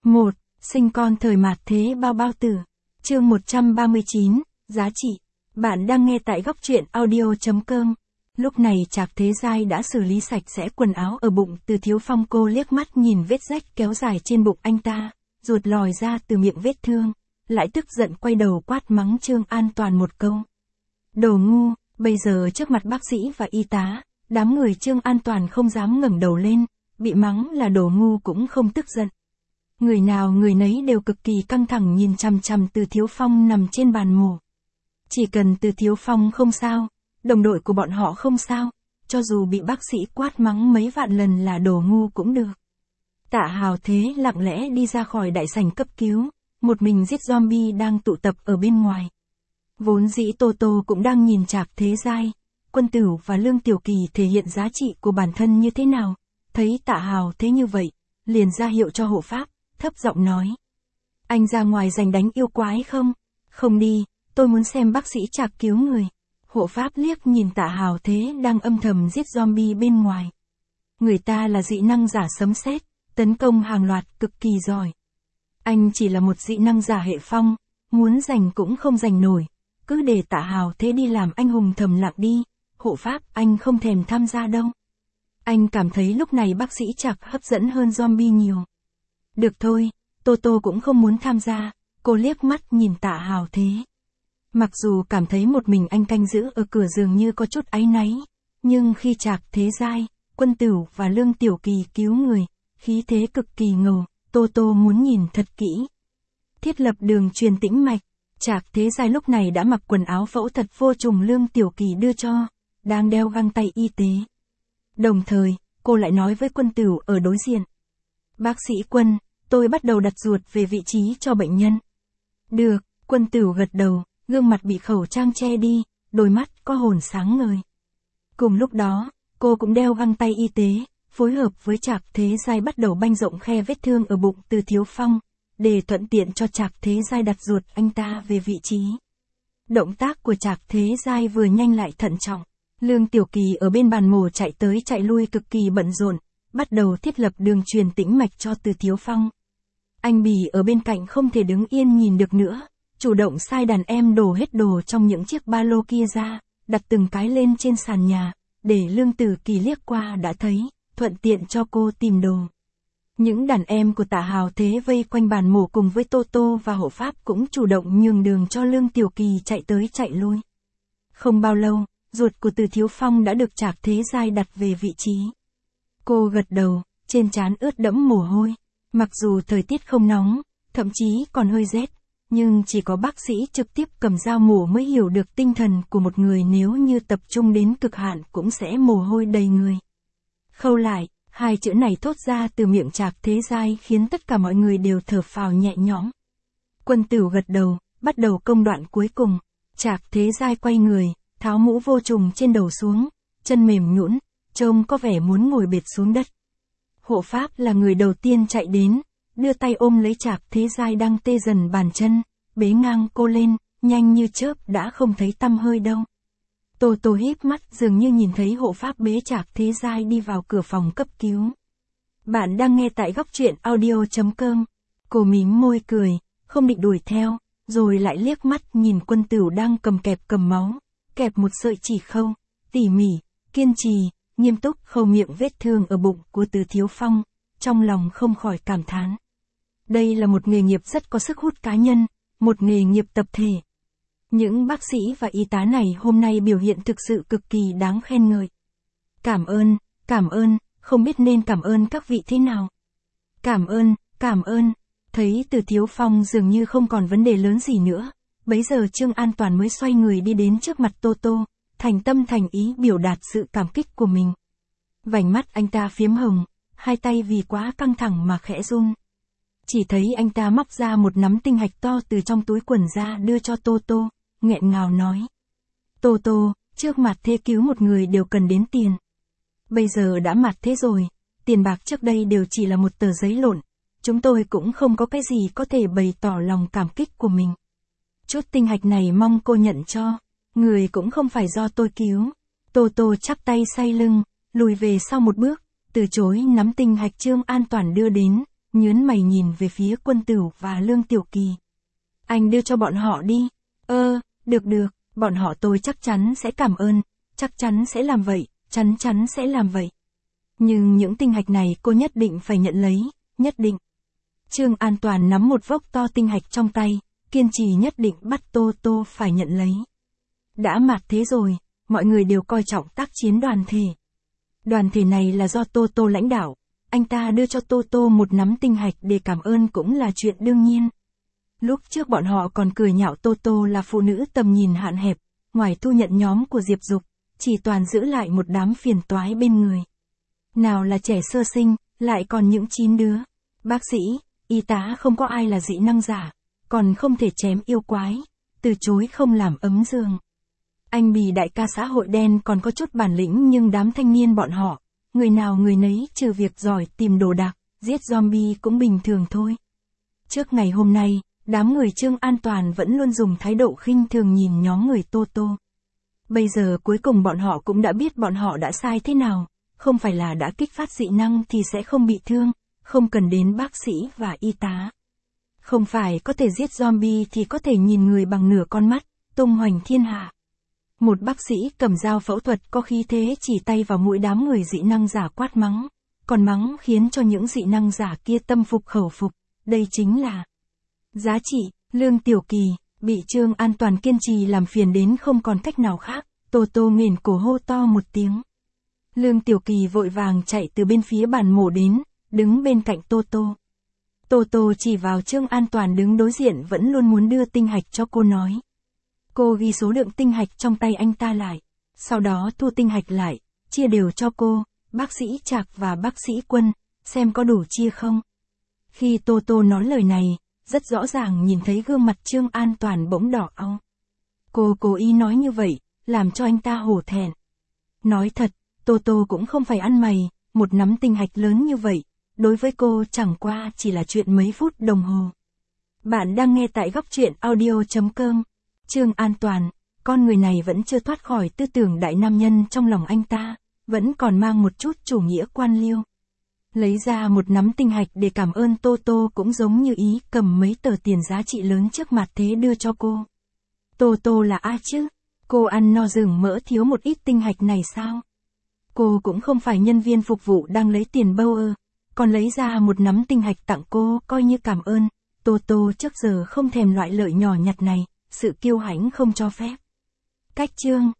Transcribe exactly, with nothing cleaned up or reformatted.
một. Sinh con thời mạt thế bao bao tử. Chương một trăm ba mươi chín, giá trị. Bạn đang nghe tại góc truyện audio chấm com. Lúc này Trạc Thế Giai đã xử lý sạch sẽ quần áo ở bụng Từ Thiếu Phong. Cô liếc mắt nhìn vết rách kéo dài trên bụng anh ta, ruột lòi ra từ miệng vết thương, lại tức giận quay đầu quát mắng Trương An Toàn một câu. Đồ ngu. Bây giờ trước mặt bác sĩ và y tá, đám người Trương An Toàn không dám ngẩng đầu lên, bị mắng là đồ ngu cũng không tức giận. Người nào người nấy đều cực kỳ căng thẳng nhìn chằm chằm Từ Thiếu Phong nằm trên bàn mổ. Chỉ cần Từ Thiếu Phong không sao, đồng đội của bọn họ không sao, cho dù bị bác sĩ quát mắng mấy vạn lần là đồ ngu cũng được. Tạ Hào Thế lặng lẽ đi ra khỏi đại sảnh cấp cứu, một mình giết zombie đang tụ tập ở bên ngoài. Vốn dĩ Tô Tô cũng đang nhìn Trạc Thế Giai, Quân Tửu và Lương Tiểu Kỳ thể hiện giá trị của bản thân như thế nào, thấy Tạ Hào Thế như vậy, liền ra hiệu cho hộ pháp, thấp giọng nói. Anh ra ngoài giành đánh yêu quái không? Không đi, tôi muốn xem bác sĩ Trạc cứu người. Hộ pháp liếc nhìn Tạ Hào Thế đang âm thầm giết zombie bên ngoài. Người ta là dị năng giả sấm sét, tấn công hàng loạt cực kỳ giỏi. Anh chỉ là một dị năng giả hệ phong, muốn giành cũng không giành nổi, cứ để Tạ Hào Thế đi làm anh hùng thầm lặng đi. Hộ pháp, anh không thèm tham gia đâu. Anh cảm thấy lúc này bác sĩ Trạc hấp dẫn hơn zombie nhiều. Được thôi, Tô Tô cũng không muốn tham gia, cô liếc mắt nhìn Tạ Hào Thế. Mặc dù cảm thấy một mình anh canh giữ ở cửa dường như có chút áy náy, nhưng khi Trạc Thế Giai, Quân Tửu và Lương Tiểu Kỳ cứu người, khí thế cực kỳ ngầu, Tô Tô muốn nhìn thật kỹ. Thiết lập đường truyền tĩnh mạch. Trạc Thế Giai lúc này đã mặc quần áo phẫu thuật vô trùng Lương Tiểu Kỳ đưa cho, đang đeo găng tay y tế. Đồng thời, cô lại nói với Quân Tửu ở đối diện. Bác sĩ Quân, tôi bắt đầu đặt ruột về vị trí cho bệnh nhân. Được, Quân Tửu gật đầu, gương mặt bị khẩu trang che đi, đôi mắt có hồn sáng ngời. Cùng lúc đó, cô cũng đeo găng tay y tế, phối hợp với Trạc Thế Giai bắt đầu banh rộng khe vết thương ở bụng Từ Thiếu Phong, để thuận tiện cho Trạc Thế Giai đặt ruột anh ta về vị trí. Động tác của Trạc Thế Giai vừa nhanh lại thận trọng. Lương Tiểu Kỳ ở bên bàn mổ chạy tới chạy lui cực kỳ bận rộn, bắt đầu thiết lập đường truyền tĩnh mạch cho Từ Thiếu Phong. Anh Bỉ ở bên cạnh không thể đứng yên nhìn được nữa, chủ động sai đàn em đổ hết đồ trong những chiếc ba lô kia ra, đặt từng cái lên trên sàn nhà, để Lương Tử Kỳ liếc qua đã thấy, thuận tiện cho cô tìm đồ. Những đàn em của Tạ Hào Thế vây quanh bàn mổ cùng với Tô Tô và hộ pháp cũng chủ động nhường đường cho Lương Tiểu Kỳ chạy tới chạy lui. Không bao lâu, ruột của Từ Thiếu Phong đã được Trạc Thế Giai đặt về vị trí. Cô gật đầu, trên trán ướt đẫm mồ hôi. Mặc dù thời tiết không nóng, thậm chí còn hơi rét, nhưng chỉ có bác sĩ trực tiếp cầm dao mổ mới hiểu được tinh thần của một người, nếu như tập trung đến cực hạn cũng sẽ mồ hôi đầy người. Khâu lại, hai chữ này thốt ra từ miệng Trạc Thế Giai khiến tất cả mọi người đều thở phào nhẹ nhõm. Quân Tửu gật đầu, bắt đầu công đoạn cuối cùng. Trạc Thế Giai quay người, tháo mũ vô trùng trên đầu xuống, chân mềm nhũn, trông có vẻ muốn ngồi bệt xuống đất. Hộ pháp là người đầu tiên chạy đến, đưa tay ôm lấy Trạc Thế Giai đang tê dần bàn chân, bế ngang cô lên, nhanh như chớp đã không thấy tăm hơi đâu. Tô Tô híp mắt dường như nhìn thấy hộ pháp bế Trạc Thế Giai đi vào cửa phòng cấp cứu. Bạn đang nghe tại góc truyện audio chấm com. Cô mím môi cười, không định đuổi theo, rồi lại liếc mắt nhìn Quân Tửu đang cầm kẹp cầm máu, kẹp một sợi chỉ khâu, tỉ mỉ, kiên trì, nghiêm túc khâu miệng vết thương ở bụng của Từ Thiếu Phong, trong lòng không khỏi cảm thán. Đây là một nghề nghiệp rất có sức hút cá nhân, một nghề nghiệp tập thể. Những bác sĩ và y tá này hôm nay biểu hiện thực sự cực kỳ đáng khen ngợi. Cảm ơn, cảm ơn, không biết nên cảm ơn các vị thế nào. Cảm ơn, cảm ơn. Thấy Từ Thiếu Phong dường như không còn vấn đề lớn gì nữa, bấy giờ Trương An Toàn mới xoay người đi đến trước mặt Tô Tô, thành tâm thành ý biểu đạt sự cảm kích của mình. Vành mắt anh ta phiếm hồng, hai tay vì quá căng thẳng mà khẽ run. Chỉ thấy anh ta móc ra một nắm tinh hạch to từ trong túi quần ra đưa cho Tô Tô, nghẹn ngào nói. Tô Tô, trước mặt thế cứu một người đều cần đến tiền. Bây giờ đã mặt thế rồi, tiền bạc trước đây đều chỉ là một tờ giấy lộn, chúng tôi cũng không có cái gì có thể bày tỏ lòng cảm kích của mình. Chút tinh hạch này mong cô nhận cho, người cũng không phải do tôi cứu. Tô Tô chắp tay say lưng, lùi về sau một bước, từ chối nắm tinh hạch Trương An Toàn đưa đến, nhớn mày nhìn về phía Quân Tửu và Lương Tiểu Kỳ. Anh đưa cho bọn họ đi. Ơ, được được, bọn họ tôi chắc chắn sẽ cảm ơn, chắc chắn sẽ làm vậy, chắn chắn sẽ làm vậy. Nhưng những tinh hạch này cô nhất định phải nhận lấy, nhất định. Trương An Toàn nắm một vốc to tinh hạch trong tay, kiên trì nhất định bắt Tô Tô phải nhận lấy. Đã mạt thế rồi, mọi người đều coi trọng tác chiến đoàn thể. Đoàn thể này là do Tô Tô lãnh đạo, anh ta đưa cho Tô Tô một nắm tinh hạch để cảm ơn cũng là chuyện đương nhiên. Lúc trước bọn họ còn cười nhạo Tô Tô là phụ nữ tầm nhìn hạn hẹp, ngoài thu nhận nhóm của Diệp Dục, chỉ toàn giữ lại một đám phiền toái bên người. Nào là trẻ sơ sinh, lại còn những chín đứa. Bác sĩ, y tá không có ai là dị năng giả, còn không thể chém yêu quái, từ chối không làm ấm giường. Anh Bì đại ca xã hội đen còn có chút bản lĩnh nhưng đám thanh niên bọn họ, người nào người nấy trừ việc giỏi tìm đồ đạc, giết zombie cũng bình thường thôi. Trước ngày hôm nay, đám người Trương An Toàn vẫn luôn dùng thái độ khinh thường nhìn nhóm người Tô Tô. Bây giờ cuối cùng bọn họ cũng đã biết bọn họ đã sai thế nào, không phải là đã kích phát dị năng thì sẽ không bị thương, không cần đến bác sĩ và y tá. Không phải có thể giết zombie thì có thể nhìn người bằng nửa con mắt, tung hoành thiên hạ. Một bác sĩ cầm dao phẫu thuật có khí thế chỉ tay vào mũi đám người dị năng giả quát mắng, còn mắng khiến cho những dị năng giả kia tâm phục khẩu phục, đây chính là giá trị. Lương Tiểu Kỳ, bị Trương An Toàn kiên trì làm phiền đến không còn cách nào khác, Tô Tô nghển cổ hô to một tiếng. Lương Tiểu Kỳ vội vàng chạy từ bên phía bàn mổ đến, đứng bên cạnh Tô Tô. Tô Tô chỉ vào Trương An Toàn đứng đối diện vẫn luôn muốn đưa tinh hạch cho cô nói. Cô ghi số lượng tinh hạch trong tay anh ta lại, sau đó thu tinh hạch lại, chia đều cho cô, bác sĩ Trạc và bác sĩ Quân, xem có đủ chia không. Khi Tô Tô nói lời này, rất rõ ràng nhìn thấy gương mặt Trương An Toàn bỗng đỏ au. Cô cố ý nói như vậy, làm cho anh ta hổ thẹn. Nói thật, Tô Tô cũng không phải ăn mày, một nắm tinh hạch lớn như vậy, đối với cô chẳng qua chỉ là chuyện mấy phút đồng hồ. Bạn đang nghe tại góc truyện audio chấm com. Trương An Toàn, con người này vẫn chưa thoát khỏi tư tưởng đại nam nhân trong lòng anh ta, vẫn còn mang một chút chủ nghĩa quan liêu. Lấy ra một nắm tinh hạch để cảm ơn Tô Tô cũng giống như ý cầm mấy tờ tiền giá trị lớn trước mặt thế đưa cho cô. Tô Tô là ai chứ? Cô ăn no rừng mỡ thiếu một ít tinh hạch này sao? Cô cũng không phải nhân viên phục vụ đang lấy tiền bâu ơ, còn lấy ra một nắm tinh hạch tặng cô coi như cảm ơn. Tô Tô trước giờ không thèm loại lợi nhỏ nhặt này, sự kiêu hãnh không cho phép. Cách chương